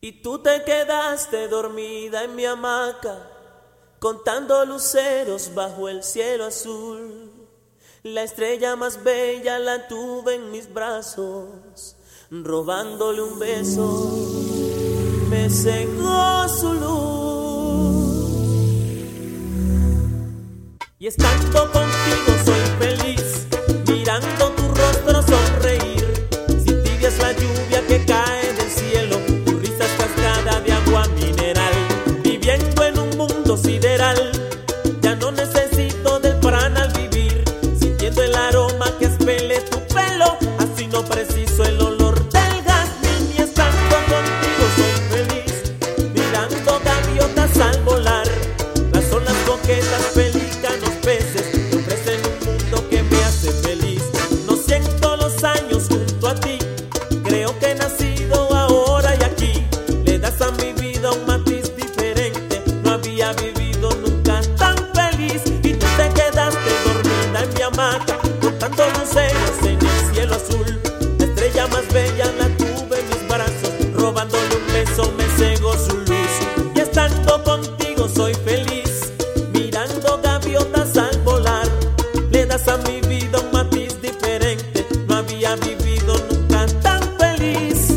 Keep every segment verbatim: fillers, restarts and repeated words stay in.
Y tú te quedaste dormida en mi hamaca, contando luceros bajo el cielo azul. La estrella más bella la tuve en mis brazos, robándole un beso, me cegó su luz. Y estando contigo soy feliz, mirando tu rostro sonreír. Si tibia es la lluvia que cae del cielo, tu risa es cascada de agua mineral. Viviendo en un mundo sideral, ya no necesito del prana al vivir. Sintiendo el aroma que expele tu pelo, así no preciso el olor del jazmín. Y estando contigo soy feliz, mirando gaviotas al volar. Las olas coquetas, pelícanos, peces, me ofrecen un mundo que me hace feliz. No siento los años junto a ti, creo que he nacido ahora y aquí. Le das a mi vida un matiz diferente, no había vivido nunca tan feliz. Y tú te quedaste dormida en mi hamaca, contando luceros en el cielo azul. La estrella más bella la tuve en mis brazos, robándole un beso me cegó su luz. Y estando contigo soy feliz, mirando gaviotas al volar. Le das a mi vida un matiz diferente, no había vivido nunca tan feliz.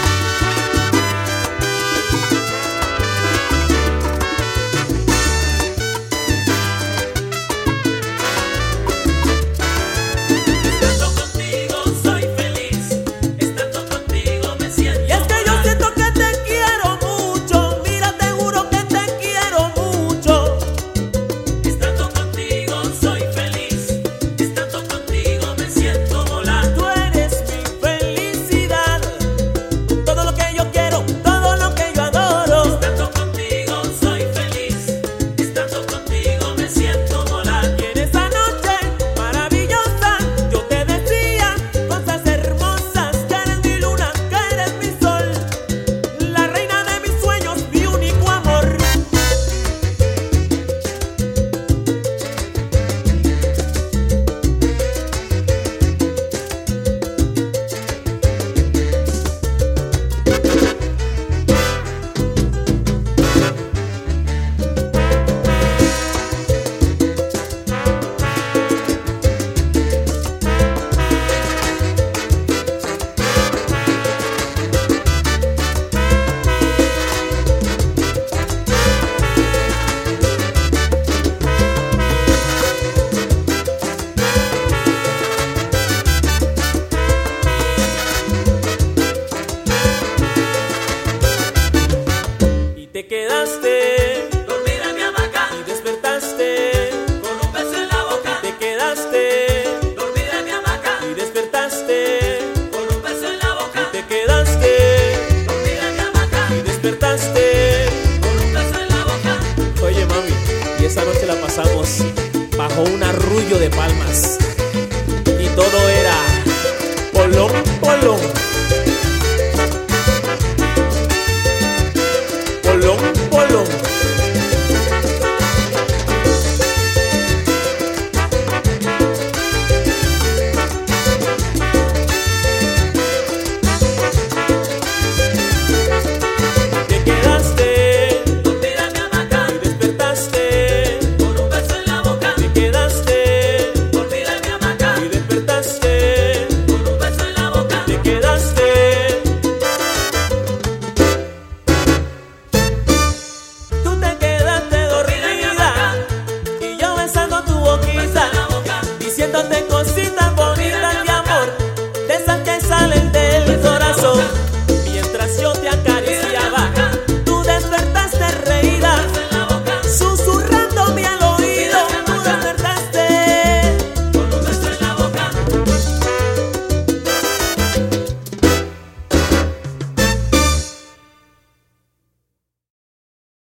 Estando contigo soy feliz, estando contigo me siento. Y es que yo siento que te quiero mucho, mira te juro que te quiero mucho. Estando contigo soy feliz, estando contigo me siento volar. Tú eres mi felicidad, todo lo que yo quiero, todo lo que yo adoro. Estando contigo soy feliz, estando contigo me siento volar. Y en esa noche maravillosa yo te decía cosas hermosas, que eres mi luna, que eres mi sol, la reina de mis sueños, mi único amor. Y te quedaste dormida en mi hamaca y despertaste con un beso en la boca. Te quedaste dormida en mi hamaca y despertaste con un beso en la boca. Y te quedaste dormida en mi hamaca y despertaste con un beso en la boca. Oye mami, y esa noche la pasamos bajo un arrullo de palmas y todo era polón, polón.